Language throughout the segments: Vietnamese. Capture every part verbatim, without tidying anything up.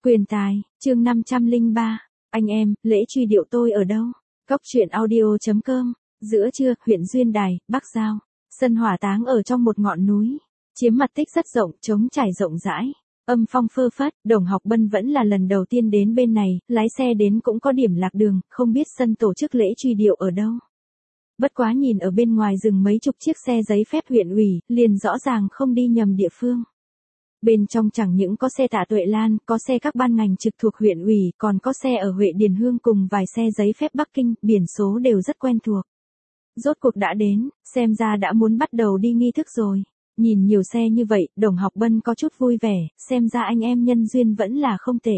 Quyền tài, chương năm trăm lẻ ba, anh em, lễ truy điệu tôi ở đâu? Góc truyện audio.com, giữa trưa, huyện Duyên Đài, Bắc Giao. Sân hỏa táng ở trong một ngọn núi, chiếm mặt tích rất rộng, trống trải rộng rãi. Âm phong phơ phất, Đồng Học Bân vẫn là lần đầu tiên đến bên này, lái xe đến cũng có điểm lạc đường, không biết sân tổ chức lễ truy điệu ở đâu. Bất quá nhìn ở bên ngoài dừng mấy chục chiếc xe giấy phép huyện ủy, liền rõ ràng không đi nhầm địa phương. Bên trong chẳng những có xe Tạ Tuệ Lan, có xe các ban ngành trực thuộc huyện ủy, còn có xe ở Huệ Điền Hương cùng vài xe giấy phép Bắc Kinh, biển số đều rất quen thuộc. Rốt cuộc đã đến, xem ra đã muốn bắt đầu đi nghi thức rồi. Nhìn nhiều xe như vậy, Đồng Học Bân có chút vui vẻ, xem ra anh em nhân duyên vẫn là không tệ.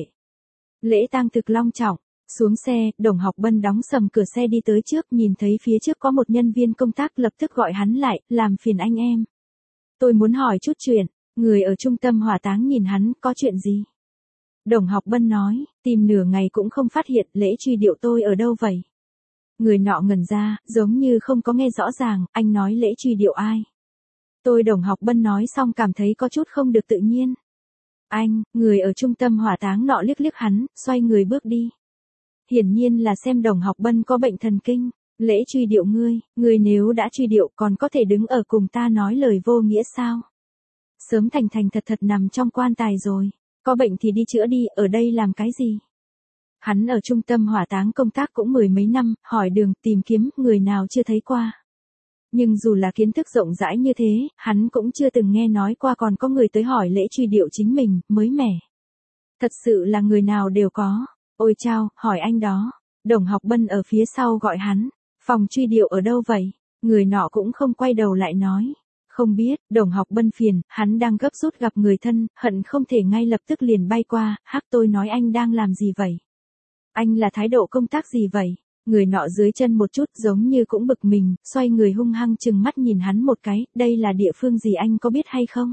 Lễ tang thực long trọng, xuống xe, Đồng Học Bân đóng sầm cửa xe đi tới trước, nhìn thấy phía trước có một nhân viên công tác lập tức gọi hắn lại, làm phiền anh em. Tôi muốn hỏi chút chuyện. Người ở trung tâm hỏa táng nhìn hắn, có chuyện gì? Đồng Học Bân nói, tìm nửa ngày cũng không phát hiện lễ truy điệu tôi ở đâu vậy? Người nọ ngẩn ra, giống như không có nghe rõ ràng, anh nói lễ truy điệu ai? Tôi Đồng Học Bân nói xong cảm thấy có chút không được tự nhiên. Anh, người ở trung tâm hỏa táng nọ liếc liếc hắn, xoay người bước đi. Hiển nhiên là xem Đồng Học Bân có bệnh thần kinh. Lễ truy điệu ngươi, ngươi nếu đã truy điệu còn có thể đứng ở cùng ta nói lời vô nghĩa sao? Sớm thành thành thật thật nằm trong quan tài rồi, có bệnh thì đi chữa đi, ở đây làm cái gì? Hắn ở trung tâm hỏa táng công tác cũng mười mấy năm, hỏi đường, tìm kiếm, người nào chưa thấy qua. Nhưng dù là kiến thức rộng rãi như thế, hắn cũng chưa từng nghe nói qua còn có người tới hỏi lễ truy điệu chính mình, mới mẻ. Thật sự là người nào đều có. Ôi chao, hỏi anh đó. Đồng Học Bân ở phía sau gọi hắn, phòng truy điệu ở đâu vậy? Người nọ cũng không quay đầu lại nói. Không biết, Đồng Học Bân phiền, hắn đang gấp rút gặp người thân, hận không thể ngay lập tức liền bay qua, hắc tôi nói anh đang làm gì vậy? Anh là thái độ công tác gì vậy? Người nọ dưới chân một chút giống như cũng bực mình, xoay người hung hăng chừng mắt nhìn hắn một cái, đây là địa phương gì anh có biết hay không?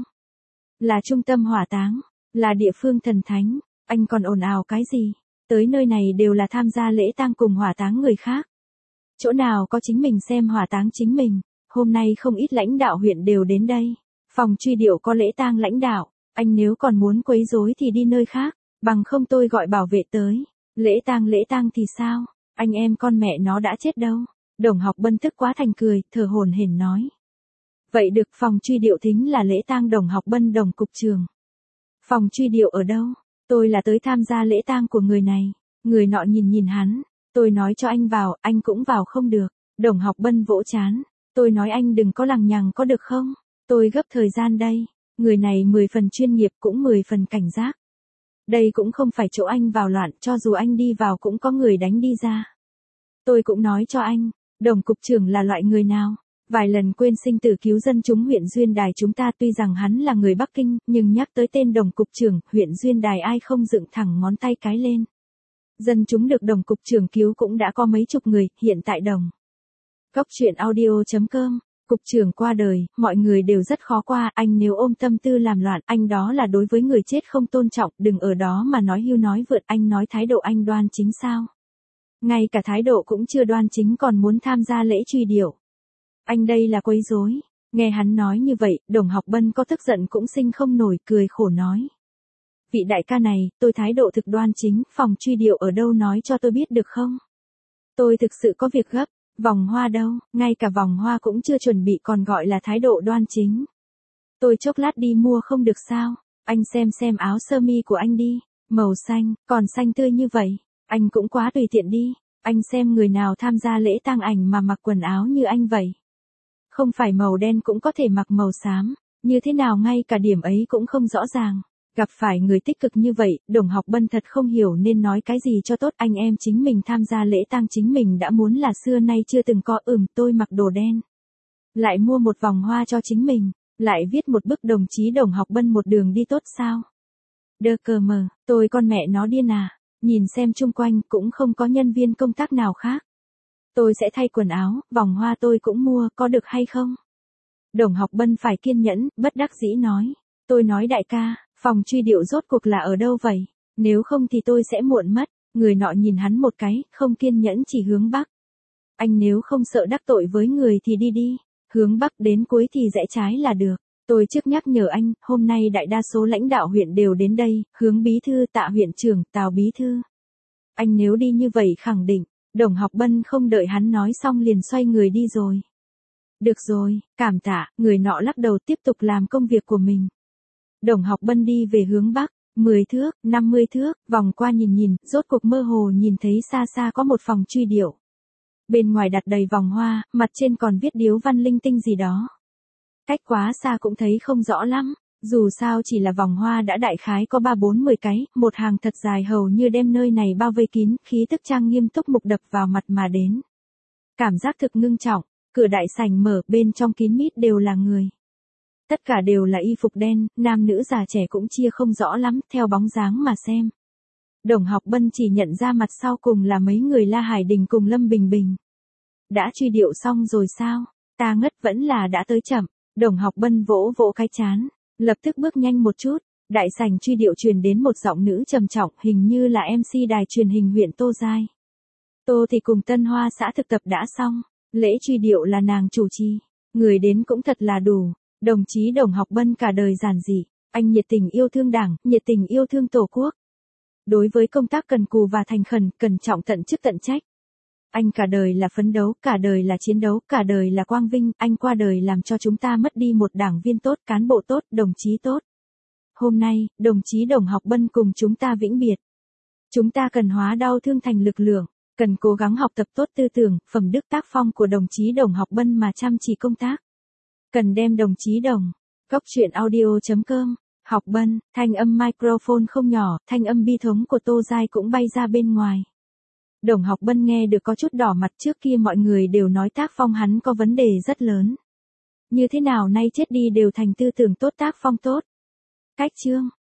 Là trung tâm hỏa táng, là địa phương thần thánh, anh còn ồn ào cái gì? Tới nơi này đều là tham gia lễ tang cùng hỏa táng người khác. Chỗ nào có chính mình xem hỏa táng chính mình? Hôm nay không ít lãnh đạo huyện đều đến đây. Phòng truy điệu có lễ tang lãnh đạo, anh nếu còn muốn quấy rối thì đi nơi khác, bằng không tôi gọi bảo vệ tới. Lễ tang lễ tang thì sao? Anh em con mẹ nó đã chết đâu? Đồng Học Bân tức quá thành cười, thở hổn hển nói. Vậy được, phòng truy điệu thính là lễ tang Đồng Học Bân Đồng cục trưởng. Phòng truy điệu ở đâu? Tôi là tới tham gia lễ tang của người này. Người nọ nhìn nhìn hắn, tôi nói cho anh vào, anh cũng vào không được. Đồng Học Bân vỗ chán. Tôi nói anh đừng có lằng nhằng có được không? Tôi gấp thời gian đây. Người này mười phần chuyên nghiệp cũng mười phần cảnh giác. Đây cũng không phải chỗ anh vào loạn, cho dù anh đi vào cũng có người đánh đi ra. Tôi cũng nói cho anh, Đồng cục trưởng là loại người nào? Vài lần quên sinh tử cứu dân chúng huyện Duyên Đài chúng ta, tuy rằng hắn là người Bắc Kinh, nhưng nhắc tới tên Đồng cục trưởng, huyện Duyên Đài ai không dựng thẳng ngón tay cái lên. Dân chúng được Đồng cục trưởng cứu cũng đã có mấy chục người, hiện tại Đồng. Góc truyện audio.com, cục trưởng qua đời, mọi người đều rất khó qua, anh nếu ôm tâm tư làm loạn, anh đó là đối với người chết không tôn trọng, đừng ở đó mà nói hưu nói vượt, anh nói thái độ anh đoan chính sao? Ngay cả thái độ cũng chưa đoan chính còn muốn tham gia lễ truy điệu. Anh đây là quấy rối. Nghe hắn nói như vậy, Đồng Học Bân có tức giận cũng sinh không nổi, cười khổ nói. Vị đại ca này, tôi thái độ thực đoan chính, phòng truy điệu ở đâu nói cho tôi biết được không? Tôi thực sự có việc gấp. Vòng hoa đâu, ngay cả vòng hoa cũng chưa chuẩn bị còn gọi là thái độ đoan chính. Tôi chốc lát đi mua không được sao? Anh xem xem áo sơ mi của anh đi, màu xanh, còn xanh tươi như vậy, anh cũng quá tùy tiện đi. Anh xem người nào tham gia lễ tang ảnh mà mặc quần áo như anh vậy. Không phải màu đen cũng có thể mặc màu xám, như thế nào ngay cả điểm ấy cũng không rõ ràng. Gặp phải người tích cực như vậy, Đồng Học Bân thật không hiểu nên nói cái gì cho tốt, anh em chính mình tham gia lễ tang chính mình đã muốn là xưa nay chưa từng có, ừm tôi mặc đồ đen. Lại mua một vòng hoa cho chính mình, lại viết một bức đồng chí Đồng Học Bân một đường đi tốt sao? Đơ cờ mờ, tôi con mẹ nó điên à, nhìn xem chung quanh cũng không có nhân viên công tác nào khác. Tôi sẽ thay quần áo, vòng hoa tôi cũng mua, có được hay không? Đồng Học Bân phải kiên nhẫn, bất đắc dĩ nói. Tôi nói đại ca, phòng truy điệu rốt cuộc là ở đâu vậy? Nếu không thì tôi sẽ muộn mất. Người nọ nhìn hắn một cái, không kiên nhẫn chỉ hướng bắc. Anh nếu không sợ đắc tội với người thì đi đi. Hướng bắc đến cuối thì rẽ trái là được. Tôi trước nhắc nhở anh, hôm nay đại đa số lãnh đạo huyện đều đến đây, Hướng bí thư, Tạ huyện trưởng, Tào bí thư. Anh nếu đi như vậy khẳng định, Đồng Học Bân không đợi hắn nói xong liền xoay người đi rồi. Được rồi, cảm tạ, người nọ lắc đầu tiếp tục làm công việc của mình. Đồng Học Bân đi về hướng bắc, mười thước, năm mươi thước, vòng qua nhìn nhìn, rốt cuộc mơ hồ nhìn thấy xa xa có một phòng truy điệu. Bên ngoài đặt đầy vòng hoa, mặt trên còn viết điếu văn linh tinh gì đó. Cách quá xa cũng thấy không rõ lắm, dù sao chỉ là vòng hoa đã đại khái có ba bốn mười cái, một hàng thật dài hầu như đem nơi này bao vây kín, khí tức trang nghiêm túc mục đập vào mặt mà đến. Cảm giác thực ngưng trọng, cửa đại sảnh mở, bên trong kín mít đều là người. Tất cả đều là y phục đen, nam nữ già trẻ cũng chia không rõ lắm, theo bóng dáng mà xem. Đồng Học Bân chỉ nhận ra mặt sau cùng là mấy người La Hải Đình cùng Lâm Bình Bình. Đã truy điệu xong rồi sao? Ta ngất vẫn là đã tới chậm. Đồng Học Bân vỗ vỗ cái chán, lập tức bước nhanh một chút, đại sảnh truy điệu truyền đến một giọng nữ trầm trọng, hình như là em xê đài truyền hình huyện Tô Giai. Tô thì cùng Tân Hoa xã thực tập đã xong, lễ truy điệu là nàng chủ trì, người đến cũng thật là đủ. Đồng chí Đồng Học Bân cả đời giản dị, anh nhiệt tình yêu thương Đảng, nhiệt tình yêu thương Tổ quốc. Đối với công tác cần cù và thành khẩn, cẩn trọng tận chức tận trách. Anh cả đời là phấn đấu, cả đời là chiến đấu, cả đời là quang vinh, anh qua đời làm cho chúng ta mất đi một đảng viên tốt, cán bộ tốt, đồng chí tốt. Hôm nay, đồng chí Đồng Học Bân cùng chúng ta vĩnh biệt. Chúng ta cần hóa đau thương thành lực lượng, cần cố gắng học tập tốt tư tưởng, phẩm đức tác phong của đồng chí Đồng Học Bân mà chăm chỉ công tác. Cần đem đồng chí Đồng. Cốc truyện audio chấm com. Học Bân, thanh âm microphone không nhỏ, thanh âm bi thống của Tô Giai cũng bay ra bên ngoài. Đồng Học Bân nghe được có chút đỏ mặt, trước kia mọi người đều nói tác phong hắn có vấn đề rất lớn. Như thế nào nay chết đi đều thành tư tưởng tốt tác phong tốt. Cách chương.